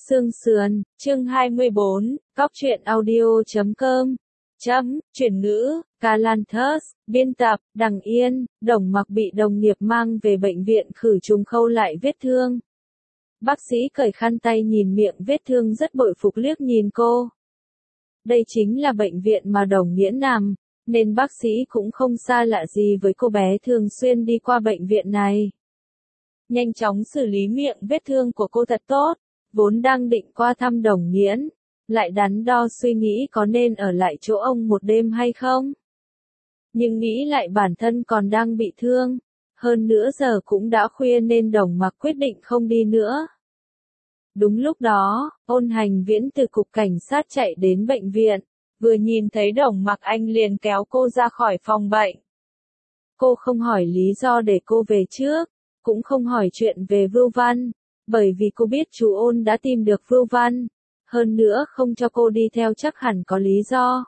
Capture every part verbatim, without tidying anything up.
Xương sườn, chương hai mươi bốn, Cóc truyện audio chấm com. Chấm, chuyển ngữ, Calanthus, biên tập, Đằng Yên. Đồng Mặc bị đồng nghiệp mang về bệnh viện khử trùng khâu lại vết thương. Bác sĩ cởi khăn tay nhìn miệng vết thương rất bội phục liếc nhìn cô. Đây chính là bệnh viện mà Đồng Nghiễn nằm, nên bác sĩ cũng không xa lạ gì với cô bé thường xuyên đi qua bệnh viện này. Nhanh chóng xử lý miệng vết thương của cô thật tốt. Vốn đang định qua thăm Đồng Nghiễn, lại đắn đo suy nghĩ có nên ở lại chỗ ông một đêm hay không. Nhưng nghĩ lại bản thân còn đang bị thương, hơn nữa giờ cũng đã khuya nên Đồng Mặc quyết định không đi nữa. Đúng lúc đó, Ôn Hành Viễn từ cục cảnh sát chạy đến bệnh viện, vừa nhìn thấy Đồng Mặc anh liền kéo cô ra khỏi phòng bệnh. Cô không hỏi lý do để cô về trước, cũng không hỏi chuyện về Vưu Văn. Bởi vì cô biết chú Ôn đã tìm được Vưu Văn, hơn nữa không cho cô đi theo chắc hẳn có lý do.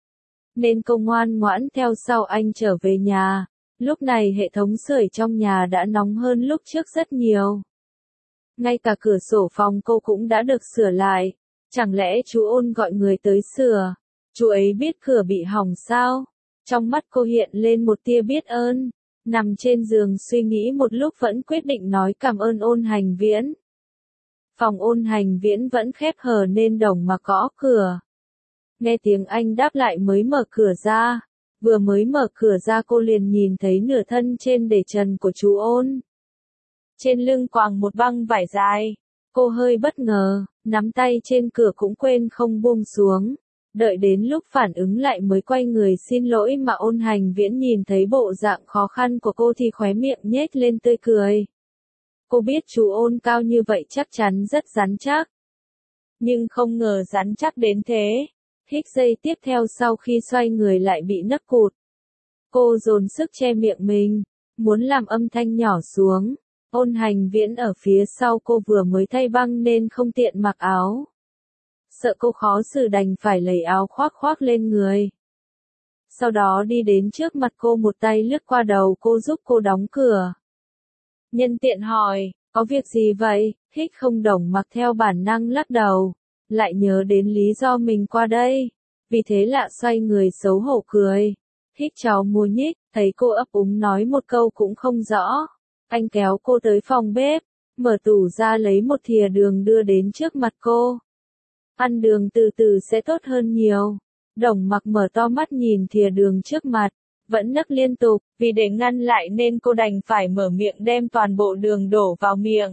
Nên cô ngoan ngoãn theo sau anh trở về nhà, lúc này hệ thống sưởi trong nhà đã nóng hơn lúc trước rất nhiều. Ngay cả cửa sổ phòng cô cũng đã được sửa lại, chẳng lẽ chú Ôn gọi người tới sửa, chú ấy biết cửa bị hỏng sao? Trong mắt cô hiện lên một tia biết ơn. Nằm trên giường suy nghĩ một lúc vẫn quyết định nói cảm ơn Ôn Hành Viễn. Phòng Ôn Hành Viễn vẫn khép hờ nên Đồng Mặc gõ cửa. Nghe tiếng anh đáp lại mới mở cửa ra. Vừa mới mở cửa ra cô liền nhìn thấy nửa thân trên để trần của chú Ôn. Trên lưng quàng một băng vải dài. Cô hơi bất ngờ, nắm tay trên cửa cũng quên không buông xuống. Đợi đến lúc phản ứng lại mới quay người xin lỗi mà Ôn Hành Viễn nhìn thấy bộ dạng khó khăn của cô thì khóe miệng nhếch lên tươi cười. Cô biết chú Ôn cao như vậy chắc chắn rất rắn chắc. Nhưng không ngờ rắn chắc đến thế. Hít giây tiếp theo sau khi xoay người lại bị nấc cụt. Cô dồn sức che miệng mình, muốn làm âm thanh nhỏ xuống. Ôn Hành Viễn ở phía sau cô vừa mới thay băng nên không tiện mặc áo. Sợ cô khó xử đành phải lấy áo khoác khoác lên người. Sau đó đi đến trước mặt cô một tay lướt qua đầu cô giúp cô đóng cửa. Nhân tiện hỏi, có việc gì vậy? Hít không Đồng Mặc theo bản năng lắc đầu, lại nhớ đến lý do mình qua đây. Vì thế lạ xoay người xấu hổ cười. Hít cháu mua nhích, thấy cô ấp úng nói một câu cũng không rõ. Anh kéo cô tới phòng bếp, mở tủ ra lấy một thìa đường đưa đến trước mặt cô. Ăn đường từ từ sẽ tốt hơn nhiều. Đồng Mặc mở to mắt nhìn thìa đường trước mặt, vẫn nấc liên tục, vì để ngăn lại nên cô đành phải mở miệng đem toàn bộ đường đổ vào miệng.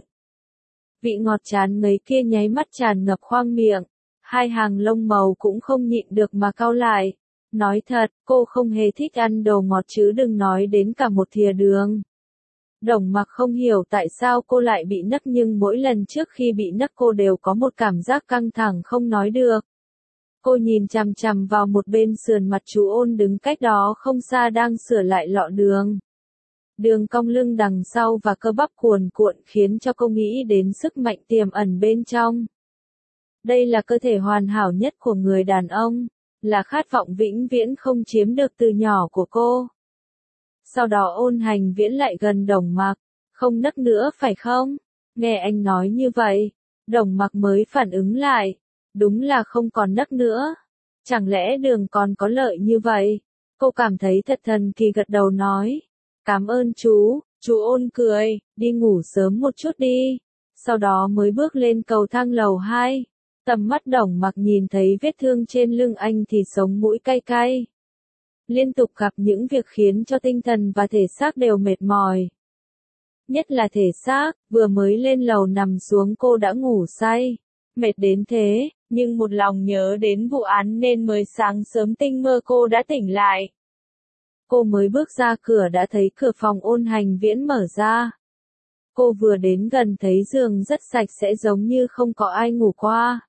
Vị ngọt chán ngấy kia nháy mắt tràn ngập khoang miệng, hai hàng lông màu cũng không nhịn được mà cau lại. Nói thật, cô không hề thích ăn đồ ngọt chứ đừng nói đến cả một thìa đường. Đồng Mặc không hiểu tại sao cô lại bị nấc nhưng mỗi lần trước khi bị nấc cô đều có một cảm giác căng thẳng không nói được. Cô nhìn chằm chằm vào một bên sườn mặt chú Ôn đứng cách đó không xa đang sửa lại lọ đường. Đường cong lưng đằng sau và cơ bắp cuồn cuộn khiến cho cô nghĩ đến sức mạnh tiềm ẩn bên trong. Đây là cơ thể hoàn hảo nhất của người đàn ông, là khát vọng vĩnh viễn không chiếm được từ nhỏ của cô. Sau đó Ôn Hành Viễn lại gần Đồng Mặc, không nấc nữa phải không? Nghe anh nói như vậy, Đồng Mặc mới phản ứng lại, đúng là không còn nấc nữa. Chẳng lẽ đường còn có lợi như vậy? Cô cảm thấy thật thần kỳ gật đầu nói, cảm ơn chú. Chú Ôn cười, đi ngủ sớm một chút đi. Sau đó mới bước lên cầu thang lầu hai. Tầm mắt Đồng Mặc nhìn thấy vết thương trên lưng anh thì sống mũi cay cay. Liên tục gặp những việc khiến cho tinh thần và thể xác đều mệt mỏi. Nhất là thể xác, vừa mới lên lầu nằm xuống cô đã ngủ say. Mệt đến thế, nhưng một lòng nhớ đến vụ án nên mới sáng sớm tinh mơ cô đã tỉnh lại. Cô mới bước ra cửa đã thấy cửa phòng Ôn Hành Viễn mở ra. Cô vừa đến gần thấy giường rất sạch sẽ giống như không có ai ngủ qua.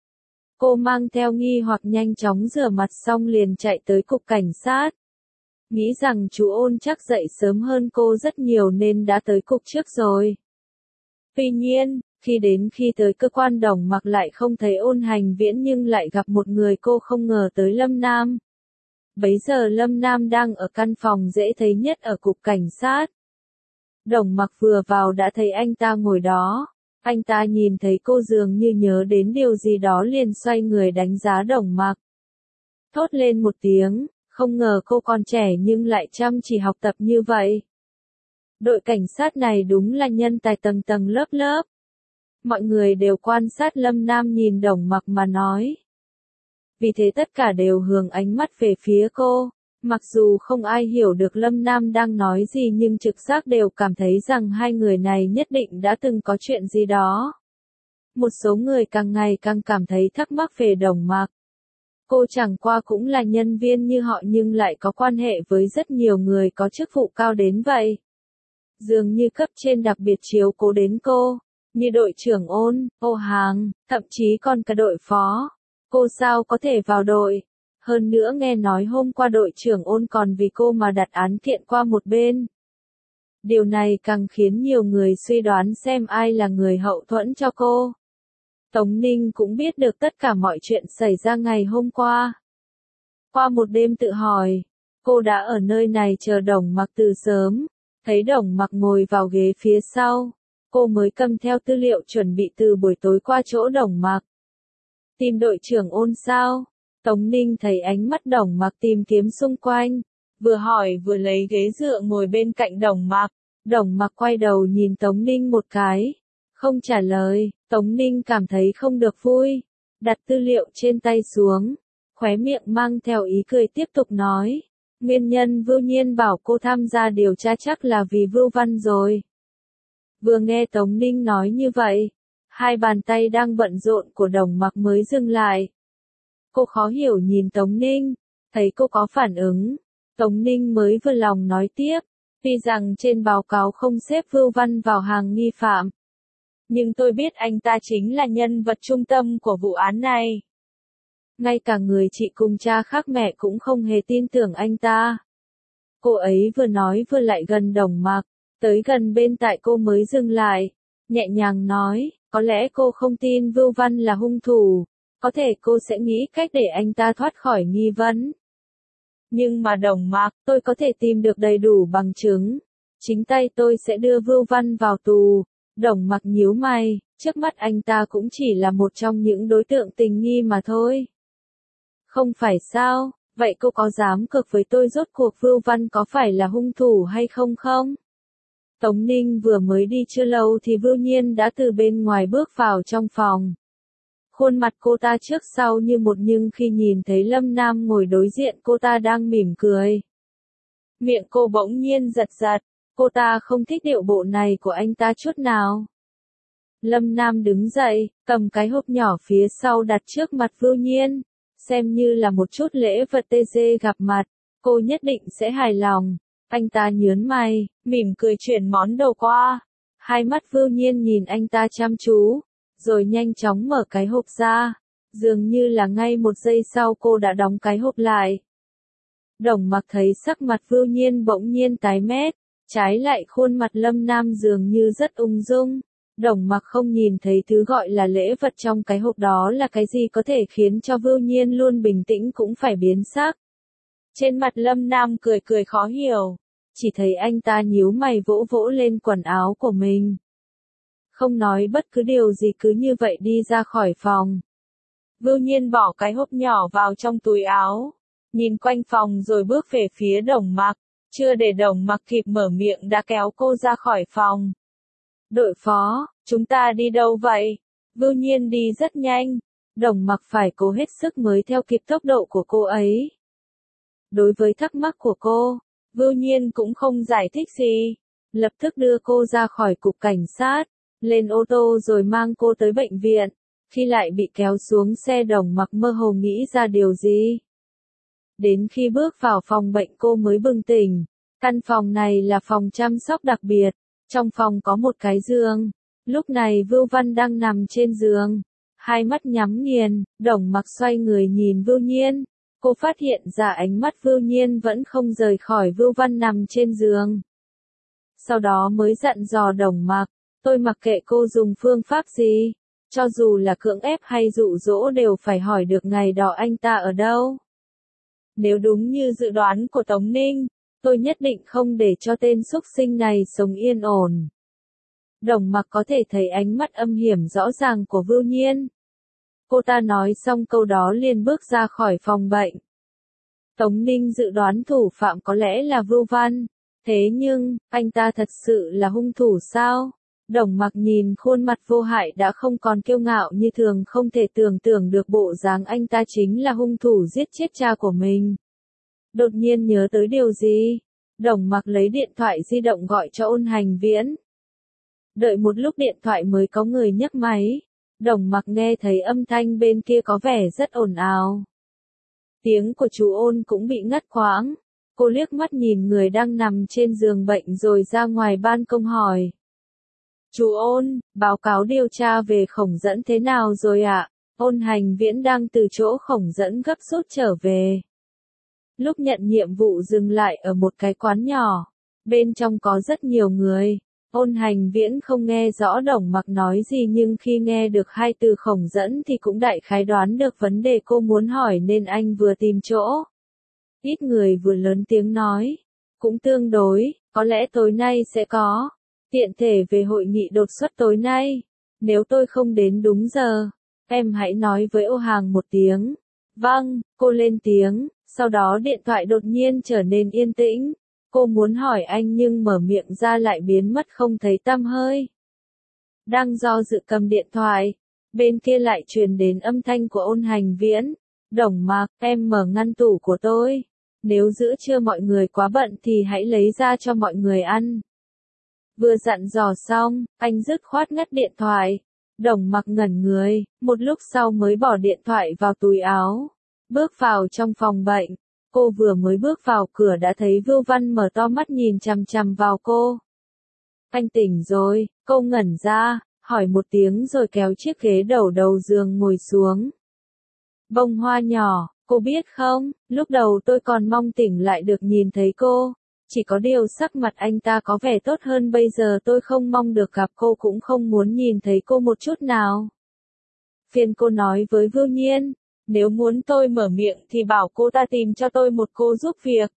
Cô mang theo nghi hoặc nhanh chóng rửa mặt xong liền chạy tới cục cảnh sát. Nghĩ rằng chú Ôn chắc dậy sớm hơn cô rất nhiều nên đã tới cục trước rồi. Tuy nhiên, khi đến khi tới cơ quan Đồng Mặc lại không thấy Ôn Hành Viễn nhưng lại gặp một người cô không ngờ tới Lâm Nam. Bấy giờ Lâm Nam đang ở căn phòng dễ thấy nhất ở cục cảnh sát. Đồng Mặc vừa vào đã thấy anh ta ngồi đó. Anh ta nhìn thấy cô dường như nhớ đến điều gì đó liền xoay người đánh giá Đồng Mặc. Thốt lên một tiếng, không ngờ cô còn trẻ nhưng lại chăm chỉ học tập như vậy. Đội cảnh sát này đúng là nhân tài tầng tầng lớp lớp. Mọi người đều quan sát Lâm Nam nhìn Đồng Mặc mà nói. Vì thế tất cả đều hướng ánh mắt về phía cô. Mặc dù không ai hiểu được Lâm Nam đang nói gì nhưng trực giác đều cảm thấy rằng hai người này nhất định đã từng có chuyện gì đó. Một số người càng ngày càng cảm thấy thắc mắc về Đồng Mặc. Cô chẳng qua cũng là nhân viên như họ nhưng lại có quan hệ với rất nhiều người có chức vụ cao đến vậy. Dường như cấp trên đặc biệt chiếu cố đến cô, như đội trưởng Ôn, Ô Hàng, thậm chí còn cả đội phó. Cô sao có thể vào đội? Hơn nữa nghe nói hôm qua đội trưởng Ôn còn vì cô mà đặt án kiện qua một bên. Điều này càng khiến nhiều người suy đoán xem ai là người hậu thuẫn cho cô. Tống Ninh cũng biết được tất cả mọi chuyện xảy ra ngày hôm qua. Qua một đêm tự hỏi, cô đã ở nơi này chờ Đồng Mặc từ sớm, thấy Đồng Mặc ngồi vào ghế phía sau, cô mới cầm theo tư liệu chuẩn bị từ buổi tối qua chỗ Đồng Mặc. Tìm đội trưởng Ôn sao? Tống Ninh thấy ánh mắt Đồng Mặc tìm kiếm xung quanh, vừa hỏi vừa lấy ghế dựa ngồi bên cạnh Đồng Mặc. Đồng Mặc quay đầu nhìn Tống Ninh một cái, không trả lời. Tống Ninh cảm thấy không được vui, đặt tư liệu trên tay xuống, khóe miệng mang theo ý cười tiếp tục nói. Nguyên nhân Vưu Nhiên bảo cô tham gia điều tra chắc là vì Vưu Văn rồi. Vừa nghe Tống Ninh nói như vậy, hai bàn tay đang bận rộn của Đồng Mặc mới dừng lại. Cô khó hiểu nhìn Tống Ninh, thấy cô có phản ứng, Tống Ninh mới vừa lòng nói tiếp, tuy rằng trên báo cáo không xếp Vưu Văn vào hàng nghi phạm. Nhưng tôi biết anh ta chính là nhân vật trung tâm của vụ án này. Ngay cả người chị cùng cha khác mẹ cũng không hề tin tưởng anh ta. Cô ấy vừa nói vừa lại gần Đồng Mặc, tới gần bên tại cô mới dừng lại, nhẹ nhàng nói, có lẽ cô không tin Vưu Văn là hung thủ, có thể cô sẽ nghĩ cách để anh ta thoát khỏi nghi vấn. Nhưng mà Đồng Mặc, tôi có thể tìm được đầy đủ bằng chứng. Chính tay tôi sẽ đưa Vưu Văn vào tù. Đồng Mặc nhíu mày, trước mắt anh ta cũng chỉ là một trong những đối tượng tình nghi mà thôi. Không phải sao, vậy cô có dám cược với tôi rốt cuộc Vưu Văn có phải là hung thủ hay không không? Tống Ninh vừa mới đi chưa lâu thì Vưu Nhiên đã từ bên ngoài bước vào trong phòng. Khuôn mặt cô ta trước sau như một nhưng khi nhìn thấy Lâm Nam ngồi đối diện cô ta đang mỉm cười. Miệng cô bỗng nhiên giật giật. Cô ta không thích điệu bộ này của anh ta chút nào. Lâm Nam đứng dậy, cầm cái hộp nhỏ phía sau đặt trước mặt Vưu Nhiên, xem như là một chút lễ vật tê dê gặp mặt, cô nhất định sẽ hài lòng. Anh ta nhớn mày, mỉm cười chuyển món đồ qua. Hai mắt Vưu Nhiên nhìn anh ta chăm chú, rồi nhanh chóng mở cái hộp ra. Dường như là ngay một giây sau cô đã đóng cái hộp lại. Đồng Mặc thấy sắc mặt Vưu Nhiên bỗng nhiên tái mét. Trái lại khuôn mặt Lâm Nam dường như rất ung dung. Đồng Mặc không nhìn thấy thứ gọi là lễ vật trong cái hộp đó là cái gì có thể khiến cho Vưu Nhiên luôn bình tĩnh cũng phải biến sắc. Trên mặt Lâm Nam cười cười khó hiểu. Chỉ thấy anh ta nhíu mày vỗ vỗ lên quần áo của mình. Không nói bất cứ điều gì cứ như vậy đi ra khỏi phòng. Vưu Nhiên bỏ cái hộp nhỏ vào trong túi áo. Nhìn quanh phòng rồi bước về phía Đồng Mặc. Chưa để Đồng Mặc kịp mở miệng đã kéo cô ra khỏi phòng. Đội phó, chúng ta đi đâu vậy? Vưu Nhiên đi rất nhanh. Đồng Mặc phải cố hết sức mới theo kịp tốc độ của cô ấy. Đối với thắc mắc của cô, Vưu Nhiên cũng không giải thích gì. Lập tức đưa cô ra khỏi cục cảnh sát, lên ô tô rồi mang cô tới bệnh viện. Khi lại bị kéo xuống xe Đồng Mặc mơ hồ nghĩ ra điều gì. Đến khi bước vào phòng bệnh cô mới bừng tỉnh. Căn phòng này là phòng chăm sóc đặc biệt. Trong phòng có một cái giường. Lúc này Vưu Văn đang nằm trên giường. Hai mắt nhắm nghiền, Đồng Mặc xoay người nhìn Vưu Nhiên. Cô phát hiện ra ánh mắt Vưu Nhiên vẫn không rời khỏi Vưu Văn nằm trên giường. Sau đó mới dặn dò Đồng Mặc. Tôi mặc kệ cô dùng phương pháp gì. Cho dù là cưỡng ép hay dụ dỗ đều phải hỏi được ngày đó anh ta ở đâu. Nếu đúng như dự đoán của Tống Ninh, tôi nhất định không để cho tên xúc sinh này sống yên ổn. Đồng Mặc có thể thấy ánh mắt âm hiểm rõ ràng của Vưu Nhiên. Cô ta nói xong câu đó liền bước ra khỏi phòng bệnh. Tống Ninh dự đoán thủ phạm có lẽ là Vưu Văn. Thế nhưng, anh ta thật sự là hung thủ sao? Đồng Mặc nhìn khuôn mặt vô hại đã không còn kiêu ngạo như thường, không thể tưởng tượng được bộ dáng anh ta chính là hung thủ giết chết cha của mình. Đột nhiên nhớ tới điều gì? Đồng Mặc lấy điện thoại di động gọi cho Ôn Hành Viễn. Đợi một lúc điện thoại mới có người nhấc máy. Đồng Mặc nghe thấy âm thanh bên kia có vẻ rất ồn ào. Tiếng của chú Ôn cũng bị ngắt quãng. Cô liếc mắt nhìn người đang nằm trên giường bệnh rồi ra ngoài ban công hỏi. Chú Ôn, báo cáo điều tra về Khổng Dẫn thế nào rồi ạ? À? Ôn Hành Viễn đang từ chỗ Khổng Dẫn gấp rút trở về. Lúc nhận nhiệm vụ dừng lại ở một cái quán nhỏ. Bên trong có rất nhiều người. Ôn Hành Viễn không nghe rõ Đồng Mặc nói gì, nhưng khi nghe được hai từ Khổng Dẫn thì cũng đại khái đoán được vấn đề cô muốn hỏi, nên anh vừa tìm chỗ. Ít người vừa lớn tiếng nói. Cũng tương đối, có lẽ tối nay sẽ có. Tiện thể về hội nghị đột xuất tối nay. Nếu tôi không đến đúng giờ, em hãy nói với Ô Hàng một tiếng. Vâng, cô lên tiếng, sau đó điện thoại đột nhiên trở nên yên tĩnh. Cô muốn hỏi anh nhưng mở miệng ra lại biến mất không thấy tăm hơi. Đang do dự cầm điện thoại, bên kia lại truyền đến âm thanh của Ôn Hành Viễn. Đồng Mặc, em mở ngăn tủ của tôi. Nếu giữa trưa mọi người quá bận thì hãy lấy ra cho mọi người ăn. Vừa dặn dò xong, anh dứt khoát ngắt điện thoại. Đồng Mặc ngẩn người, một lúc sau mới bỏ điện thoại vào túi áo. Bước vào trong phòng bệnh. Cô vừa mới bước vào cửa đã thấy Vưu Văn mở to mắt nhìn chằm chằm vào cô. Anh tỉnh rồi, cô ngẩn ra, hỏi một tiếng rồi kéo chiếc ghế đầu đầu giường ngồi xuống. Bông Hoa nhỏ, cô biết không, lúc đầu tôi còn mong tỉnh lại được nhìn thấy cô. Chỉ có điều sắc mặt anh ta có vẻ tốt hơn bây giờ, tôi không mong được gặp cô, cũng không muốn nhìn thấy cô một chút nào. Phiền cô nói với Vưu Nhiên. Nếu muốn tôi mở miệng thì bảo cô ta tìm cho tôi một cô giúp việc.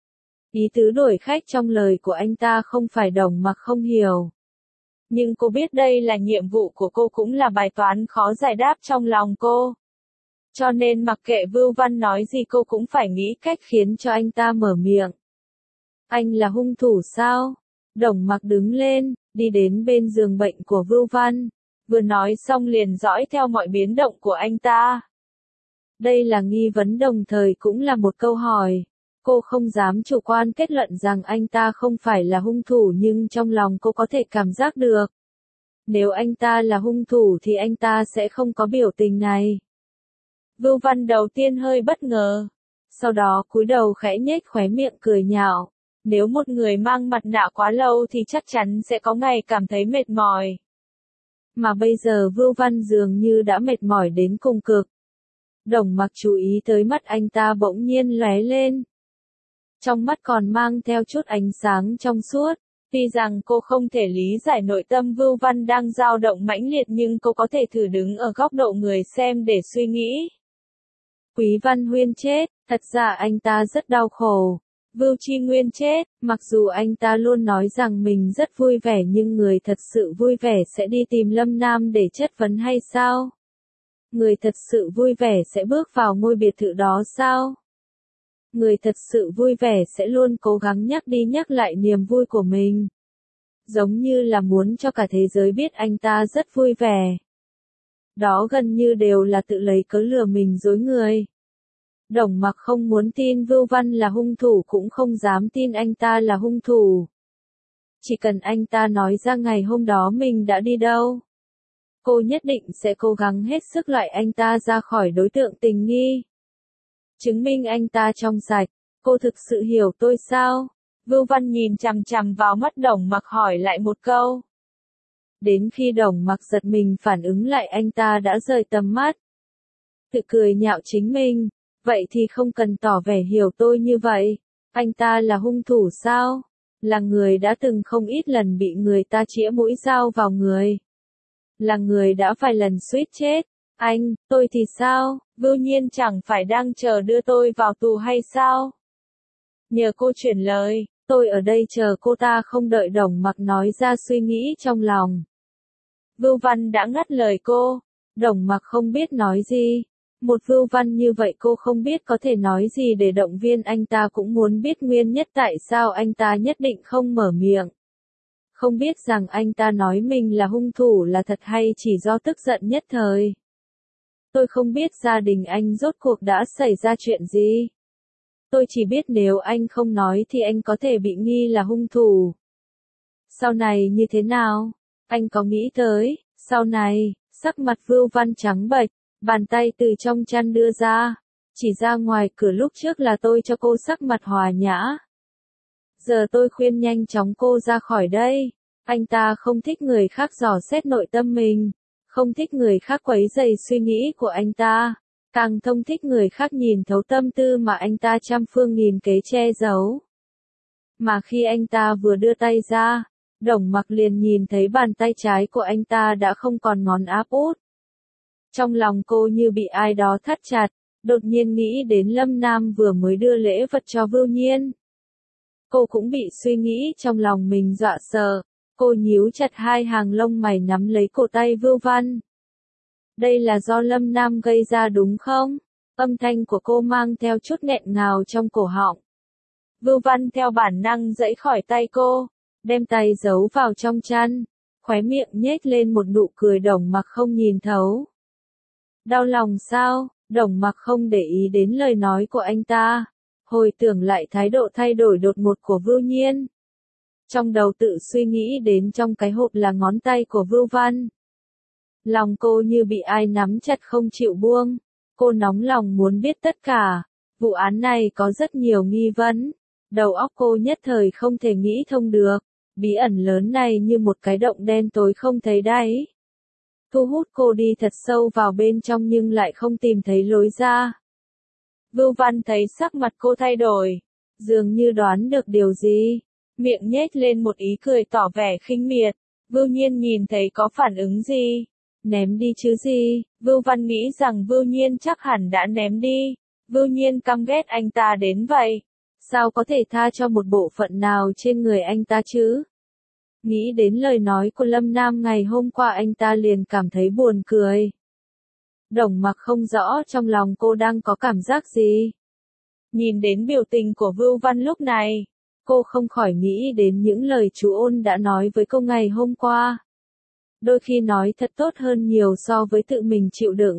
Ý tứ đuổi khách trong lời của anh ta không phải Đồng Mặc không hiểu. Nhưng cô biết đây là nhiệm vụ của cô, cũng là bài toán khó giải đáp trong lòng cô. Cho nên mặc kệ Vưu Văn nói gì cô cũng phải nghĩ cách khiến cho anh ta mở miệng. Anh là hung thủ sao? Đồng Mặc đứng lên, đi đến bên giường bệnh của Vưu Văn. Vừa nói xong liền dõi theo mọi biến động của anh ta. Đây là nghi vấn đồng thời cũng là một câu hỏi. Cô không dám chủ quan kết luận rằng anh ta không phải là hung thủ, nhưng trong lòng cô có thể cảm giác được. Nếu anh ta là hung thủ thì anh ta sẽ không có biểu tình này. Vưu Văn đầu tiên hơi bất ngờ. Sau đó cúi đầu khẽ nhếch khóe miệng cười nhạo. Nếu một người mang mặt nạ quá lâu thì chắc chắn sẽ có ngày cảm thấy mệt mỏi. Mà bây giờ Vưu Văn dường như đã mệt mỏi đến cùng cực. Đồng Mặc chú ý tới mắt anh ta bỗng nhiên lóe lên. Trong mắt còn mang theo chút ánh sáng trong suốt. Tuy rằng cô không thể lý giải nội tâm Vưu Văn đang dao động mãnh liệt, nhưng cô có thể thử đứng ở góc độ người xem để suy nghĩ. Quý Văn Huyên chết, thật ra anh ta rất đau khổ. Vưu Chi Nguyên chết, mặc dù anh ta luôn nói rằng mình rất vui vẻ, nhưng người thật sự vui vẻ sẽ đi tìm Lâm Nam để chất vấn hay sao? Người thật sự vui vẻ sẽ bước vào ngôi biệt thự đó sao? Người thật sự vui vẻ sẽ luôn cố gắng nhắc đi nhắc lại niềm vui của mình. Giống như là muốn cho cả thế giới biết anh ta rất vui vẻ. Đó gần như đều là tự lấy cớ lừa mình dối người. Đồng Mặc không muốn tin Vưu Văn là hung thủ, cũng không dám tin anh ta là hung thủ. Chỉ cần anh ta nói ra ngày hôm đó mình đã đi đâu, cô nhất định sẽ cố gắng hết sức loại anh ta ra khỏi đối tượng tình nghi. Chứng minh anh ta trong sạch. Cô thực sự hiểu tôi sao? Vưu Văn nhìn chằm chằm vào mắt Đồng Mặc hỏi lại một câu. Đến khi Đồng Mặc giật mình phản ứng lại, anh ta đã rời tầm mắt. Tự cười nhạo chính mình. Vậy thì không cần tỏ vẻ hiểu tôi như vậy. Anh ta là hung thủ sao? Là người đã từng không ít lần bị người ta chĩa mũi dao vào người. Là người đã vài lần suýt chết. Anh, tôi thì sao? Vưu Nhiên chẳng phải đang chờ đưa tôi vào tù hay sao? Nhờ cô chuyển lời, Tôi ở đây chờ cô ta không đợi Đồng Mặc nói ra suy nghĩ trong lòng. Vưu Văn đã ngắt lời cô. Đồng Mặc không biết nói gì. Một Vưu Văn như vậy cô không biết có thể nói gì để động viên anh ta, cũng muốn biết nguyên nhất tại sao anh ta nhất định không mở miệng. Không biết rằng anh ta nói mình là hung thủ là thật hay chỉ do tức giận nhất thời. Tôi không biết gia đình anh rốt cuộc đã xảy ra chuyện gì. Tôi chỉ biết nếu anh không nói thì anh có thể bị nghi là hung thủ. Sau này như thế nào? Anh có nghĩ tới, sau này, sắc mặt Vưu Văn trắng bệch, bàn tay từ trong chăn đưa ra, chỉ ra ngoài cửa lúc trước là tôi cho cô sắc mặt hòa nhã. Giờ tôi khuyên nhanh chóng cô ra khỏi đây. Anh ta không thích người khác dò xét nội tâm mình, không thích người khác quấy rầy suy nghĩ của anh ta, càng không thích người khác nhìn thấu tâm tư mà anh ta trăm phương nghìn kế che giấu. Mà khi anh ta vừa đưa tay ra, Đồng Mặc liền nhìn thấy bàn tay trái của anh ta đã không còn ngón áp út. Trong lòng cô như bị ai đó thắt chặt, đột nhiên nghĩ đến Lâm Nam vừa mới đưa lễ vật cho Vưu Nhiên. Cô cũng bị suy nghĩ trong lòng mình dọa sợ, cô nhíu chặt hai hàng lông mày nắm lấy cổ tay Vưu Văn. Đây là do Lâm Nam gây ra đúng không? Âm thanh của cô mang theo chút nghẹn ngào trong cổ họng. Vưu Văn theo bản năng giãy khỏi tay cô, đem tay giấu vào trong chăn, khóe miệng nhếch lên một nụ cười. Đồng Mặc không nhìn thấu. Đau lòng sao? Đồng Mặc không để ý đến lời nói của anh ta, hồi tưởng lại thái độ thay đổi đột ngột của Vưu Nhiên. Trong đầu tự suy nghĩ đến trong cái hộp là ngón tay của Vưu Văn. Lòng cô như bị ai nắm chặt không chịu buông. Cô nóng lòng muốn biết tất cả. Vụ án này có rất nhiều nghi vấn. Đầu óc cô nhất thời không thể nghĩ thông được. Bí ẩn lớn này như một cái động đen tối không thấy đáy. Thu hút cô đi thật sâu vào bên trong nhưng lại không tìm thấy lối ra. Vưu Văn thấy sắc mặt cô thay đổi, dường như đoán được điều gì, miệng nhếch lên một ý cười tỏ vẻ khinh miệt. Vưu Nhiên nhìn thấy có phản ứng gì? Ném đi chứ gì? Vưu Văn nghĩ rằng Vưu Nhiên chắc hẳn đã ném đi. Vưu Nhiên căm ghét anh ta đến vậy. Sao có thể tha cho một bộ phận nào trên người anh ta chứ? Nghĩ đến lời nói của Lâm Nam ngày hôm qua anh ta liền cảm thấy buồn cười. Đồng Mặc không rõ trong lòng cô đang có cảm giác gì. Nhìn đến biểu tình của Vưu Văn lúc này, cô không khỏi nghĩ đến những lời chú Ôn đã nói với cô ngày hôm qua. Đôi khi nói thật tốt hơn nhiều so với tự mình chịu đựng.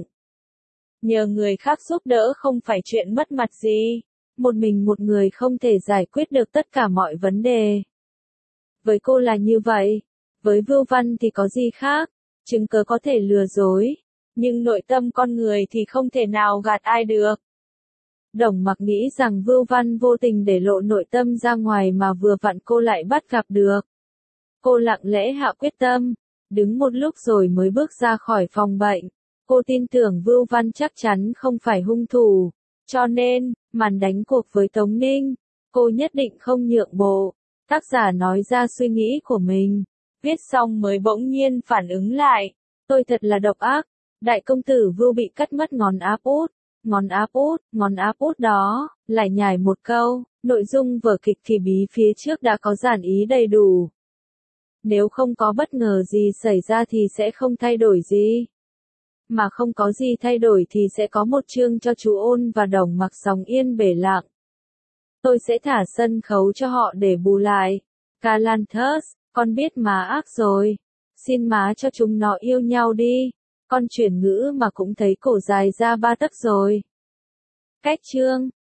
Nhờ người khác giúp đỡ không phải chuyện mất mặt gì. Một mình một người không thể giải quyết được tất cả mọi vấn đề. Với cô là như vậy. Với Vưu Văn thì có gì khác. Chứng cớ có thể lừa dối. Nhưng nội tâm con người thì không thể nào gạt ai được. Đồng Mặc nghĩ rằng Vưu Văn vô tình để lộ nội tâm ra ngoài mà vừa vặn cô lại bắt gặp được. Cô lặng lẽ hạ quyết tâm, đứng một lúc rồi mới bước ra khỏi phòng bệnh. Cô tin tưởng Vưu Văn chắc chắn không phải hung thủ. Cho nên, màn đánh cuộc với Tống Ninh, cô nhất định không nhượng bộ. Tác giả nói ra suy nghĩ của mình. Viết xong mới bỗng nhiên phản ứng lại. Tôi thật là độc ác. Đại công tử Vưu bị cắt mất ngón áp út. Ngón áp út, ngón áp út đó, lại nhải một câu. Nội dung vở kịch thì bí phía trước đã có dàn ý đầy đủ. Nếu không có bất ngờ gì xảy ra thì sẽ không thay đổi gì. Mà không có gì thay đổi thì sẽ có một chương cho chú Ôn và Đồng Mặc sóng yên bể lặng. Tôi sẽ thả sân khấu cho họ để bù lại. Galanthus, con biết má ác rồi. Xin má cho chúng nó yêu nhau đi. Con chuyển ngữ mà cũng thấy cổ dài ra ba tấc rồi. Cách chương